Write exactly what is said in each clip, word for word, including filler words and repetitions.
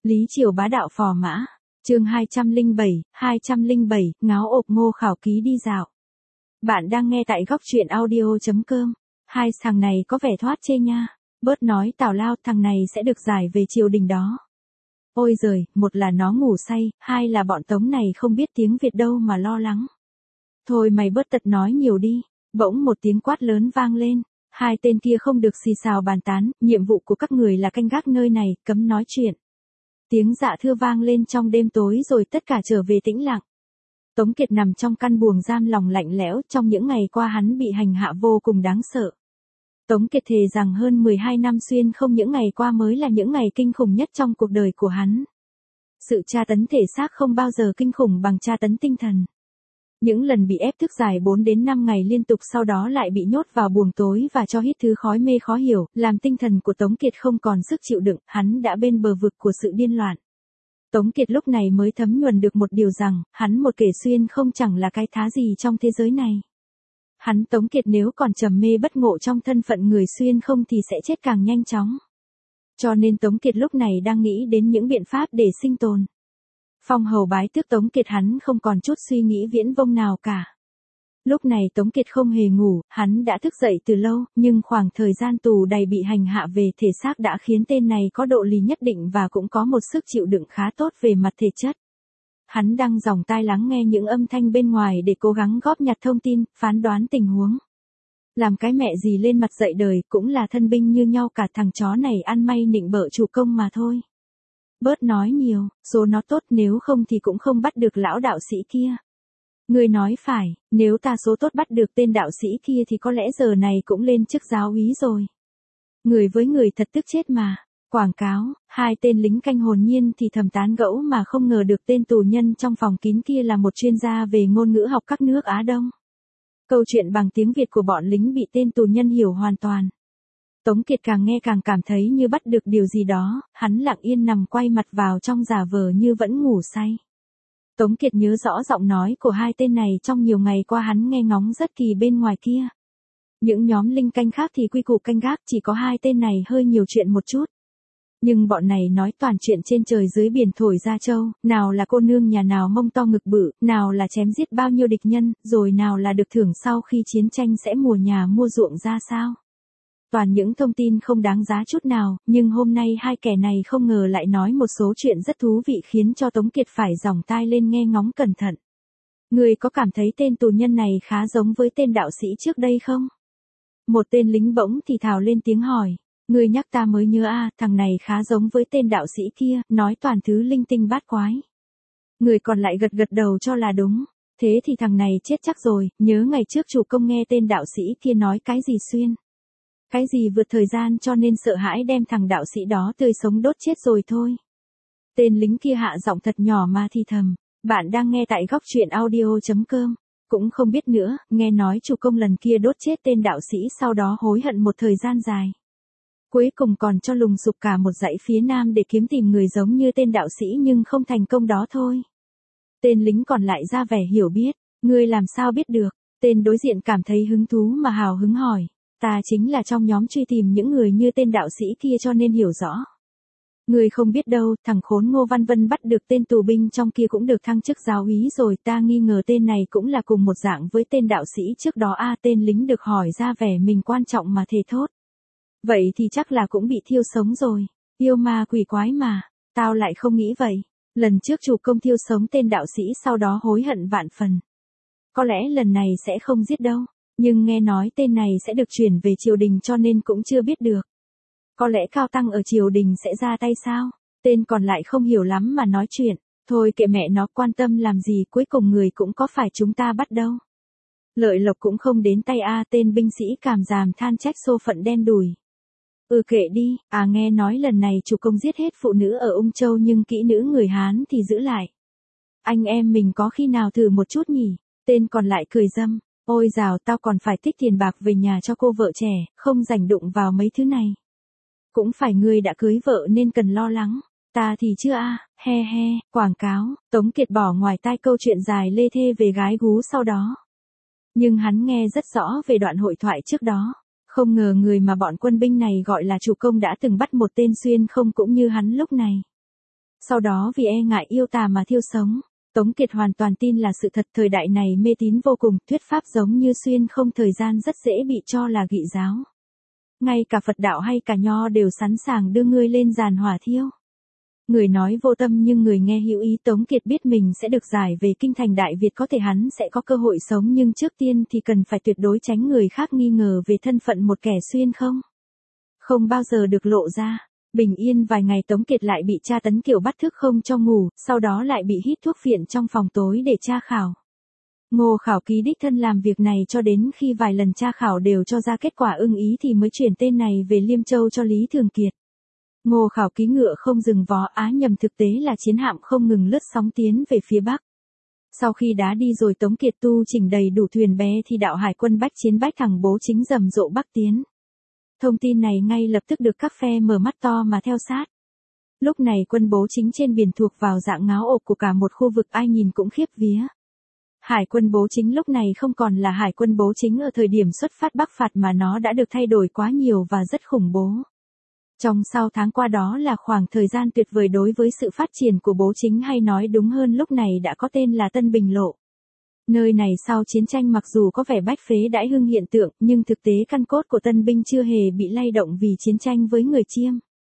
Lý Triều bá đạo phò mã, chương hai trăm lẻ bảy, hai trăm lẻ bảy, ngáo ộp Ngô Khảo Ký đi dạo. Bạn đang nghe tại góc truyện audio chấm com. Hai thằng này có vẻ thoát chê nha. Bớt nói tào lao, thằng này sẽ được giải về triều đình đó. Ôi giời, một là nó ngủ say, hai là bọn Tống này không biết tiếng Việt đâu mà lo lắng. Thôi mày bớt tật nói nhiều đi. Bỗng một tiếng quát lớn vang lên. Hai tên kia không được xì xào bàn tán, nhiệm vụ của các người là canh gác nơi này, cấm nói chuyện. Tiếng dạ thưa vang lên trong đêm tối rồi tất cả trở về tĩnh lặng. Tống Kiệt nằm trong căn buồng giam lòng lạnh lẽo, trong những ngày qua hắn bị hành hạ vô cùng đáng sợ. Tống Kiệt thề rằng hơn mười hai năm xuyên không những ngày qua mới là những ngày kinh khủng nhất trong cuộc đời của hắn. Sự tra tấn thể xác không bao giờ kinh khủng bằng tra tấn tinh thần. Những lần bị ép thức dài bốn đến năm ngày liên tục sau đó lại bị nhốt vào buồng tối và cho hít thứ khói mê khó hiểu, làm tinh thần của Tống Kiệt không còn sức chịu đựng, hắn đã bên bờ vực của sự điên loạn. Tống Kiệt lúc này mới thấm nhuần được một điều rằng, hắn một kẻ xuyên không chẳng là cái thá gì trong thế giới này. Hắn Tống Kiệt nếu còn trầm mê bất ngộ trong thân phận người xuyên không thì sẽ chết càng nhanh chóng. Cho nên Tống Kiệt lúc này đang nghĩ đến những biện pháp để sinh tồn. Phong hầu bái tước Tống Kiệt hắn không còn chút suy nghĩ viễn vông nào cả. Lúc này Tống Kiệt không hề ngủ, hắn đã thức dậy từ lâu, nhưng khoảng thời gian tù đầy bị hành hạ về thể xác đã khiến tên này có độ lì nhất định và cũng có một sức chịu đựng khá tốt về mặt thể chất. Hắn đang dòng tai lắng nghe những âm thanh bên ngoài để cố gắng góp nhặt thông tin, phán đoán tình huống. Làm cái mẹ gì lên mặt dậy đời cũng là thân binh như nhau cả, thằng chó này ăn may nịnh bợ chủ công mà thôi. Bớt nói nhiều, số nó tốt nếu không thì cũng không bắt được lão đạo sĩ kia. Người nói phải, nếu ta số tốt bắt được tên đạo sĩ kia thì có lẽ giờ này cũng lên chức giáo úy rồi. Người với người thật tức chết mà. Quảng cáo, hai tên lính canh hồn nhiên thì thầm tán gẫu mà không ngờ được tên tù nhân trong phòng kín kia là một chuyên gia về ngôn ngữ học các nước Á Đông. Câu chuyện bằng tiếng Việt của bọn lính bị tên tù nhân hiểu hoàn toàn. Tống Kiệt càng nghe càng cảm thấy như bắt được điều gì đó, hắn lặng yên nằm quay mặt vào trong giả vờ như vẫn ngủ say. Tống Kiệt nhớ rõ giọng nói của hai tên này trong nhiều ngày qua hắn nghe ngóng rất kỳ bên ngoài kia. Những nhóm linh canh khác thì quy củ canh gác, chỉ có hai tên này hơi nhiều chuyện một chút. Nhưng bọn này nói toàn chuyện trên trời dưới biển thổi ra châu, nào là cô nương nhà nào mông to ngực bự, nào là chém giết bao nhiêu địch nhân, rồi nào là được thưởng sau khi chiến tranh sẽ mùa nhà mua ruộng ra sao. Toàn những thông tin không đáng giá chút nào, nhưng hôm nay hai kẻ này không ngờ lại nói một số chuyện rất thú vị khiến cho Tống Kiệt phải dòng tai lên nghe ngóng cẩn thận. Người có cảm thấy tên tù nhân này khá giống với tên đạo sĩ trước đây không? Một tên lính bỗng thì thào lên tiếng hỏi. Người nhắc ta mới nhớ a, thằng này khá giống với tên đạo sĩ kia, nói toàn thứ linh tinh bát quái. Người còn lại gật gật đầu cho là đúng. Thế thì thằng này chết chắc rồi, nhớ ngày trước chủ công nghe tên đạo sĩ kia nói cái gì xuyên. Cái gì vượt thời gian cho nên sợ hãi đem thằng đạo sĩ đó tươi sống đốt chết rồi thôi. Tên lính kia hạ giọng thật nhỏ mà thì thầm. Bạn đang nghe tại góc truyện audio chấm com. Cũng không biết nữa, nghe nói chủ công lần kia đốt chết tên đạo sĩ sau đó hối hận một thời gian dài. Cuối cùng còn cho lùng sục cả một dãy phía nam để kiếm tìm người giống như tên đạo sĩ nhưng không thành công đó thôi. Tên lính còn lại ra vẻ hiểu biết. Ngươi làm sao biết được? Tên đối diện cảm thấy hứng thú mà hào hứng hỏi. Ta chính là trong nhóm truy tìm những người như tên đạo sĩ kia cho nên hiểu rõ. Ngươi không biết đâu, thằng khốn Ngô Văn Vân bắt được tên tù binh trong kia cũng được thăng chức giáo úy rồi, ta nghi ngờ tên này cũng là cùng một dạng với tên đạo sĩ trước đó a. Tên lính được hỏi ra vẻ mình quan trọng mà thề thốt. Vậy thì chắc là cũng bị thiêu sống rồi. Yêu ma quỷ quái mà. Tao lại không nghĩ vậy. Lần trước chủ công thiêu sống tên đạo sĩ sau đó hối hận vạn phần. Có lẽ lần này sẽ không giết đâu. Nhưng nghe nói tên này sẽ được chuyển về triều đình cho nên cũng chưa biết được. Có lẽ cao tăng ở triều đình sẽ ra tay sao? Tên còn lại không hiểu lắm mà nói chuyện. Thôi kệ mẹ nó, quan tâm làm gì, cuối cùng người cũng có phải chúng ta bắt đâu. Lợi lộc cũng không đến tay a. Tên binh sĩ cảm giảm than trách số phận đen đủi. Ừ kệ đi, à nghe nói lần này chủ công giết hết phụ nữ ở Ung Châu nhưng kỹ nữ người Hán thì giữ lại. Anh em mình có khi nào thử một chút nhỉ? Tên còn lại cười râm. Ôi dào, tao còn phải tích tiền bạc về nhà cho cô vợ trẻ, không rảnh đụng vào mấy thứ này. Cũng phải người đã cưới vợ nên cần lo lắng. Ta thì chưa a, à, he he, quảng cáo. Tống Kiệt bỏ ngoài tai câu chuyện dài lê thê về gái gú sau đó. Nhưng hắn nghe rất rõ về đoạn hội thoại trước đó. Không ngờ người mà bọn quân binh này gọi là chủ công đã từng bắt một tên xuyên không cũng như hắn lúc này. sau đó vì e ngại yêu tà mà thiêu sống. Tống Kiệt hoàn toàn tin là sự thật, thời đại này mê tín vô cùng, thuyết pháp giống như xuyên không thời gian rất dễ bị cho là gị giáo. Ngay cả Phật đạo hay cả Nho đều sẵn sàng đưa ngươi lên giàn hỏa thiêu. Người nói vô tâm nhưng người nghe hữu ý. Tống Kiệt biết mình sẽ được giải về kinh thành Đại Việt, có thể hắn sẽ có cơ hội sống, nhưng trước tiên thì cần phải tuyệt đối tránh người khác nghi ngờ về thân phận một kẻ xuyên không. Không bao giờ được lộ ra. Bình yên vài ngày Tống Kiệt lại bị tra tấn kiểu bắt thức không cho ngủ, sau đó lại bị hít thuốc phiện trong phòng tối để tra khảo. Ngô Khảo Ký đích thân làm việc này cho đến khi vài lần tra khảo đều cho ra kết quả ưng ý thì mới chuyển tên này về Liêm Châu cho Lý Thường Kiệt. Ngô Khảo Ký ngựa không dừng vó, á nhầm thực tế là chiến hạm không ngừng lướt sóng tiến về phía Bắc. Sau khi đá đi rồi Tống Kiệt tu chỉnh đầy đủ thuyền bé thì đạo hải quân bách chiến bách thẳng Bố Chính rầm rộ bắc tiến. Thông tin này ngay lập tức được các phe mở mắt to mà theo sát. Lúc này quân Bố Chính trên biển thuộc vào dạng ngáo ộp của cả một khu vực, ai nhìn cũng khiếp vía. Hải quân Bố Chính lúc này không còn là hải quân Bố Chính ở thời điểm xuất phát Bắc phạt mà nó đã được thay đổi quá nhiều và rất khủng bố. Trong sau tháng qua đó là khoảng thời gian tuyệt vời đối với sự phát triển của Bố Chính, hay nói đúng hơn lúc này đã có tên là Tân Bình Lộ. Nơi này sau chiến tranh mặc dù có vẻ bách phế đãi hưng hiện tượng, nhưng thực tế căn cốt của tân binh chưa hề bị lay động vì chiến tranh với người Chiêm.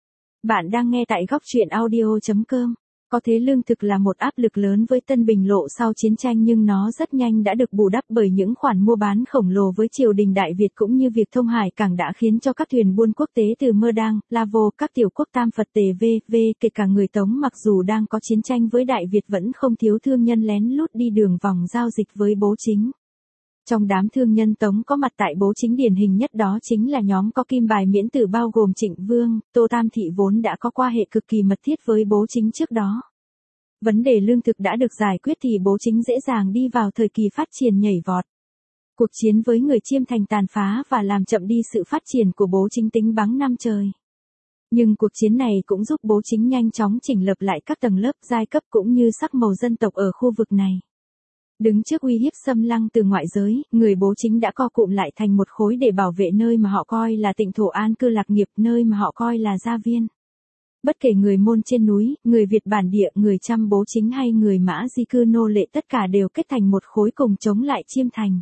Bạn đang nghe tại góc truyện audio chấm com. Có thế lương thực là một áp lực lớn với Tân Bình Lộ sau chiến tranh, nhưng nó rất nhanh đã được bù đắp bởi những khoản mua bán khổng lồ với triều đình Đại Việt cũng như việc thông hải cảng đã khiến cho các thuyền buôn quốc tế từ Mơ Đăng, La Vô, các tiểu quốc Tam Phật Tề v.v. kể cả người Tống mặc dù đang có chiến tranh với Đại Việt vẫn không thiếu thương nhân lén lút đi đường vòng giao dịch với Bố Chính. Trong đám thương nhân Tống có mặt tại Bố Chính điển hình nhất đó chính là nhóm có kim bài miễn tử bao gồm Trịnh Vương, Tô Tam Thị vốn đã có quan hệ cực kỳ mật thiết với Bố Chính trước đó. Vấn đề lương thực đã được giải quyết thì Bố Chính dễ dàng đi vào thời kỳ phát triển nhảy vọt. Cuộc chiến với người Chiêm thành tàn phá và làm chậm đi sự phát triển của Bố Chính tính bắn năm trời. Nhưng cuộc chiến này cũng giúp Bố Chính nhanh chóng chỉnh lập lại các tầng lớp giai cấp cũng như sắc màu dân tộc ở khu vực này. Đứng trước uy hiếp xâm lăng từ ngoại giới, người Bố Chính đã co cụm lại thành một khối để bảo vệ nơi mà họ coi là tịnh thổ an cư lạc nghiệp, nơi mà họ coi là gia viên. Bất kể người Môn trên núi, người Việt bản địa, người Chăm Bố Chính hay người Mã di cư nô lệ, tất cả đều kết thành một khối cùng chống lại Chiêm thành.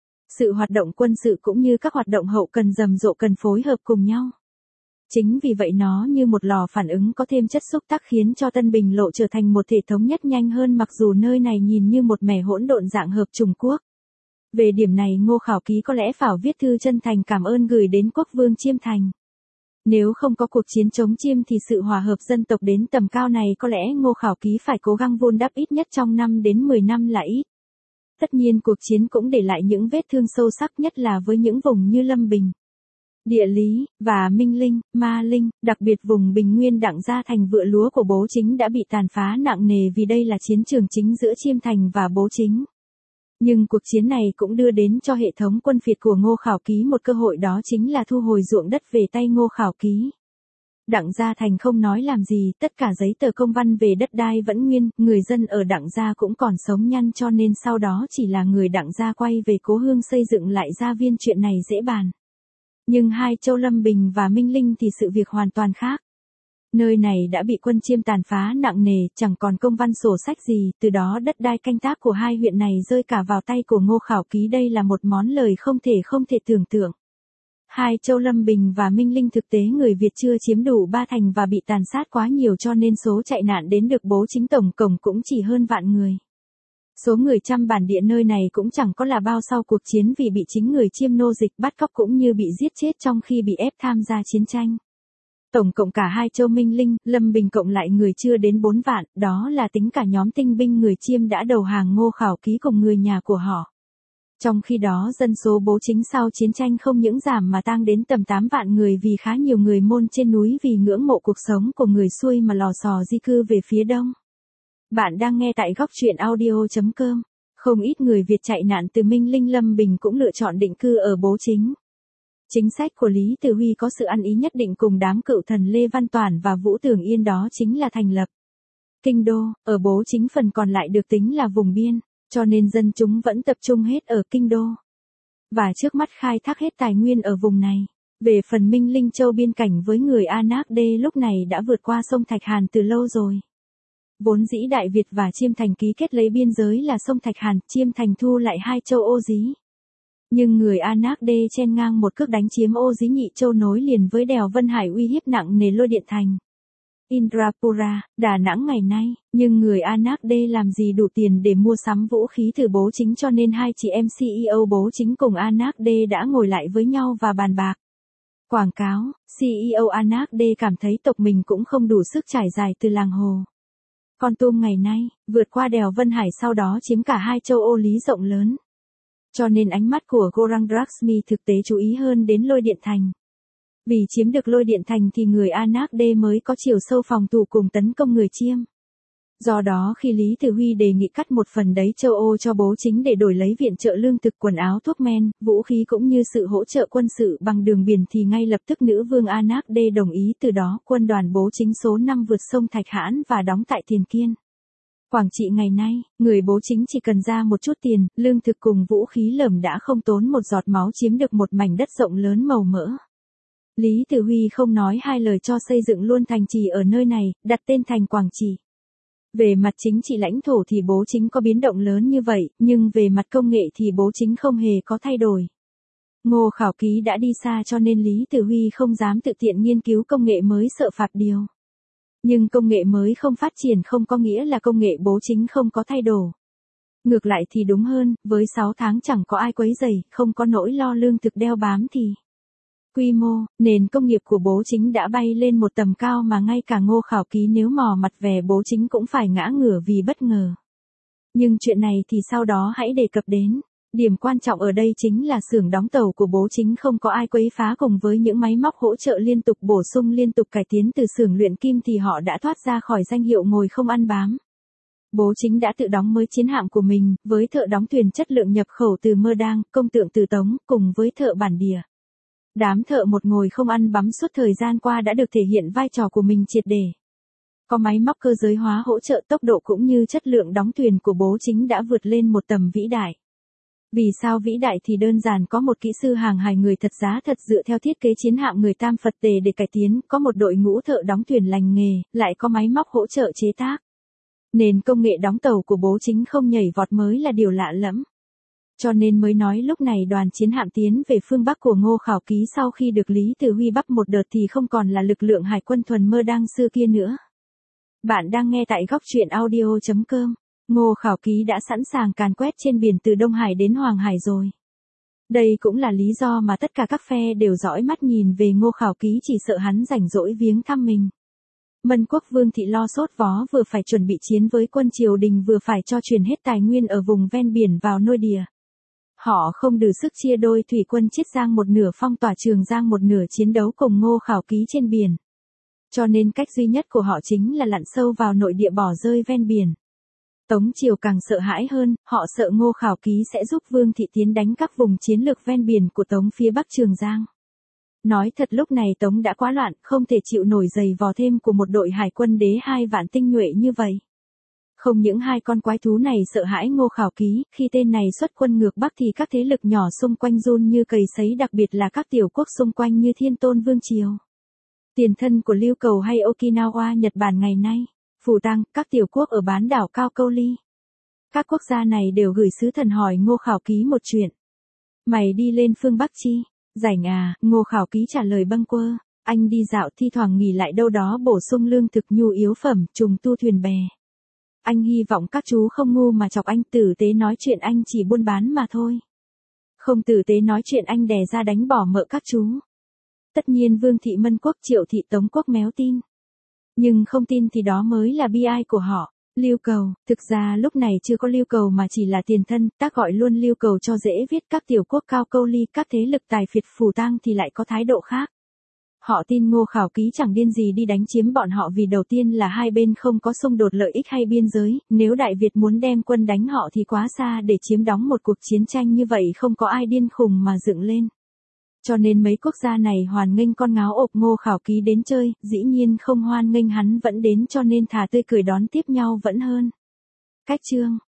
Sự hoạt động quân sự cũng như các hoạt động hậu cần rầm rộ cần phối hợp cùng nhau. Chính vì vậy nó như một lò phản ứng có thêm chất xúc tác khiến cho Tân Bình Lộ trở thành một thể thống nhất nhanh hơn, mặc dù nơi này nhìn như một mẻ hỗn độn dạng hợp chủng quốc. Về điểm này Ngô Khảo Ký có lẽ phải viết thư chân thành cảm ơn gửi đến quốc vương Chiêm thành. Nếu không có cuộc chiến chống Chiêm thì sự hòa hợp dân tộc đến tầm cao này có lẽ Ngô Khảo Ký phải cố gắng vun đắp ít nhất trong năm đến mười năm là ít. Tất nhiên cuộc chiến cũng để lại những vết thương sâu sắc, nhất là với những vùng như Lâm Bình, Địa Lý, và Minh Linh, Ma Linh, đặc biệt vùng Bình Nguyên Đặng Gia thành vựa lúa của Bố Chính đã bị tàn phá nặng nề vì đây là chiến trường chính giữa Chiêm thành và Bố Chính. Nhưng cuộc chiến này cũng đưa đến cho hệ thống quân phiệt của Ngô Khảo Ký một cơ hội, đó chính là thu hồi ruộng đất về tay Ngô Khảo Ký. Đặng Gia thành không nói làm gì, tất cả giấy tờ công văn về đất đai vẫn nguyên, người dân ở Đặng Gia cũng còn sống nhăn, cho nên sau đó chỉ là người Đặng Gia quay về cố hương xây dựng lại gia viên, chuyện này dễ bàn. Nhưng hai châu Lâm Bình và Minh Linh thì sự việc hoàn toàn khác. Nơi này đã bị quân Chiêm tàn phá nặng nề, chẳng còn công văn sổ sách gì, từ đó đất đai canh tác của hai huyện này rơi cả vào tay của Ngô Khảo Ký, đây là một món lời không thể không thể tưởng tượng. Hai châu Lâm Bình và Minh Linh thực tế người Việt chưa chiếm đủ ba thành và bị tàn sát quá nhiều, cho nên số chạy nạn đến được Bố Chính tổng cộng cũng chỉ hơn vạn người. Số người Chăm bản địa nơi này cũng chẳng có là bao sau cuộc chiến vì bị chính người Chiêm nô dịch bắt cóc cũng như bị giết chết trong khi bị ép tham gia chiến tranh. Tổng cộng cả hai châu Minh Linh, Lâm Bình cộng lại người chưa đến bốn vạn, đó là tính cả nhóm tinh binh người Chiêm đã đầu hàng Ngô Khảo Ký cùng người nhà của họ. Trong khi đó dân số Bố Chính sau chiến tranh không những giảm mà tăng đến tầm tám vạn người vì khá nhiều người Môn trên núi vì ngưỡng mộ cuộc sống của người xuôi mà lò xò di cư về phía đông. Bạn đang nghe tại góc truyện audio chấm com. Không ít người Việt chạy nạn từ Minh Linh Lâm Bình cũng lựa chọn định cư ở Bố Chính. Chính sách của Lý Từ Huy có sự ăn ý nhất định cùng đám cựu thần Lê Văn Toản và Vũ Tường Yên, đó chính là thành lập kinh đô, ở Bố Chính phần còn lại được tính là vùng biên, cho nên dân chúng vẫn tập trung hết ở kinh đô. Và trước mắt khai thác hết tài nguyên ở vùng này. Về phần Minh Linh châu biên cảnh với người Anak Đê lúc này đã vượt qua sông Thạch Hàn từ lâu rồi. Vốn dĩ Đại Việt và Chiêm Thành ký kết lấy biên giới là sông Thạch Hàn, Chiêm Thành thu lại hai châu Ô Dí. Nhưng người Anak Đê chen ngang một cước đánh chiếm Ô Dí Nhị Châu nối liền với đèo Vân Hải uy hiếp nặng nề Lôi Điện Thành, Indrapura, Đà Nẵng ngày nay, nhưng người Anak Đê làm gì đủ tiền để mua sắm vũ khí từ Bố Chính, cho nên hai chị em xê e ô Bố Chính cùng Anak Đê đã ngồi lại với nhau và bàn bạc. Quảng cáo, xê e ô Anak Đê cảm thấy tộc mình cũng không đủ sức trải dài từ làng Hồ Con Tum ngày nay, vượt qua đèo Vân Hải sau đó chiếm cả hai châu Ô Lý rộng lớn. Cho nên ánh mắt của Gorang Laxmi thực tế chú ý hơn đến Lôi Điện Thành. Vì chiếm được Lôi Điện Thành thì người Anak Đê mới có chiều sâu phòng thủ cùng tấn công người Chiêm. Do đó khi Lý Tử Huy đề nghị cắt một phần đấy châu Ô cho Bố Chính để đổi lấy viện trợ lương thực, quần áo, thuốc men, vũ khí cũng như sự hỗ trợ quân sự bằng đường biển thì ngay lập tức nữ vương Anak Đê đồng ý. Từ đó quân đoàn Bố Chính số năm vượt sông Thạch Hãn và đóng tại Tiền Kiên, Quảng Trị ngày nay. Người Bố Chính chỉ cần ra một chút tiền, lương thực cùng vũ khí lởm đã không tốn một giọt máu chiếm được một mảnh đất rộng lớn màu mỡ. Lý Tử Huy không nói hai lời cho xây dựng luôn thành trì ở nơi này, đặt tên thành Quảng Trị. Về mặt chính trị lãnh thổ thì Bố Chính có biến động lớn như vậy, nhưng về mặt công nghệ thì Bố Chính không hề có thay đổi. Ngô Khảo Ký đã đi xa cho nên Lý Tử Huy không dám tự tiện nghiên cứu công nghệ mới, sợ phạt điều. Nhưng công nghệ mới không phát triển không có nghĩa là công nghệ Bố Chính không có thay đổi. Ngược lại thì đúng hơn, với sáu tháng chẳng có ai quấy rầy, không có nỗi lo lương thực đeo bám thì quy mô, nền công nghiệp của Bố Chính đã bay lên một tầm cao mà ngay cả Ngô Khảo Ký nếu mò mặt về Bố Chính cũng phải ngã ngửa vì bất ngờ. Nhưng chuyện này thì sau đó hãy đề cập đến. Điểm quan trọng ở đây chính là xưởng đóng tàu của Bố Chính không có ai quấy phá, cùng với những máy móc hỗ trợ liên tục bổ sung liên tục cải tiến từ xưởng luyện kim thì họ đã thoát ra khỏi danh hiệu ngồi không ăn bám. Bố Chính đã tự đóng mới chiến hạm của mình, với thợ đóng thuyền chất lượng nhập khẩu từ Mơ Đang, công tượng từ Tống, cùng với thợ bản địa. Đám thợ một ngồi không ăn bám suốt thời gian qua đã được thể hiện vai trò của mình triệt để. Có máy móc cơ giới hóa hỗ trợ, tốc độ cũng như chất lượng đóng thuyền của Bố Chính đã vượt lên một tầm vĩ đại. Vì sao vĩ đại thì đơn giản có một kỹ sư hàng hải người thật giá thật dựa theo thiết kế chiến hạm người Tam Phật Tề để cải tiến, có một đội ngũ thợ đóng thuyền lành nghề, lại có máy móc hỗ trợ chế tác. Nền công nghệ đóng tàu của Bố Chính không nhảy vọt mới là điều lạ lẫm. Cho nên mới nói lúc này đoàn chiến hạm tiến về phương Bắc của Ngô Khảo Ký sau khi được Lý Tử Huy bắt một đợt thì không còn là lực lượng hải quân thuần Mơ Đang xưa kia nữa. Bạn đang nghe tại góc truyện audio chấm com. Ngô Khảo Ký đã sẵn sàng càn quét trên biển từ Đông Hải đến Hoàng Hải rồi. Đây cũng là lý do mà tất cả các phe đều dõi mắt nhìn về Ngô Khảo Ký, chỉ sợ hắn rảnh rỗi viếng thăm mình. Mân Quốc Vương Thị lo sốt vó, vừa phải chuẩn bị chiến với quân triều đình vừa phải cho chuyển hết tài nguyên ở vùng ven biển vào nội địa. Họ không đủ sức chia đôi thủy quân Chiết Giang một nửa, phong tỏa Trường Giang một nửa chiến đấu cùng Ngô Khảo Ký trên biển. Cho nên cách duy nhất của họ chính là lặn sâu vào nội địa bỏ rơi ven biển. Tống triều càng sợ hãi hơn, họ sợ Ngô Khảo Ký sẽ giúp Vương Thị tiến đánh các vùng chiến lược ven biển của Tống phía bắc Trường Giang. Nói thật lúc này Tống đã quá loạn, không thể chịu nổi giày vò thêm của một đội hải quân đế hai vạn tinh nhuệ như vậy. Không những hai con quái thú này sợ hãi Ngô Khảo Ký, khi tên này xuất quân ngược Bắc thì các thế lực nhỏ xung quanh run như cầy sấy, đặc biệt là các tiểu quốc xung quanh như Thiên Tôn Vương Triều, tiền thân của Lưu Cầu hay Okinawa Nhật Bản ngày nay, Phù Tang, các tiểu quốc ở bán đảo Cao Câu Ly. Các quốc gia này đều gửi sứ thần hỏi Ngô Khảo Ký một chuyện. Mày đi lên phương Bắc chi? Rảnh à? Ngô Khảo Ký trả lời bâng quơ, anh đi dạo, thi thoảng nghỉ lại đâu đó bổ sung lương thực nhu yếu phẩm, trùng tu thuyền bè. Anh hy vọng các chú không ngu mà chọc anh, tử tế nói chuyện anh chỉ buôn bán mà thôi. Không tử tế nói chuyện anh đè ra đánh bỏ mợ các chú. Tất nhiên Vương Thị, Mân Quốc, Triệu Thị, Tống Quốc méo tin. Nhưng không tin thì đó mới là bi ai của họ. Lưu Cầu, thực ra lúc này chưa có Lưu Cầu mà chỉ là tiền thân, ta gọi luôn Lưu Cầu cho dễ viết. Các tiểu quốc Cao Câu Ly, các thế lực tài phiệt Phù Tang thì lại có thái độ khác. Họ tin Ngô Khảo Ký chẳng điên gì đi đánh chiếm bọn họ, vì đầu tiên là hai bên không có xung đột lợi ích hay biên giới, nếu Đại Việt muốn đem quân đánh họ thì quá xa để chiếm đóng một cuộc chiến tranh như vậy, không có ai điên khùng mà dựng lên. Cho nên mấy quốc gia này hoan nghênh con ngáo ộp Ngô Khảo Ký đến chơi, dĩ nhiên không hoan nghênh hắn vẫn đến, cho nên thà tươi cười đón tiếp nhau vẫn hơn. Cách chương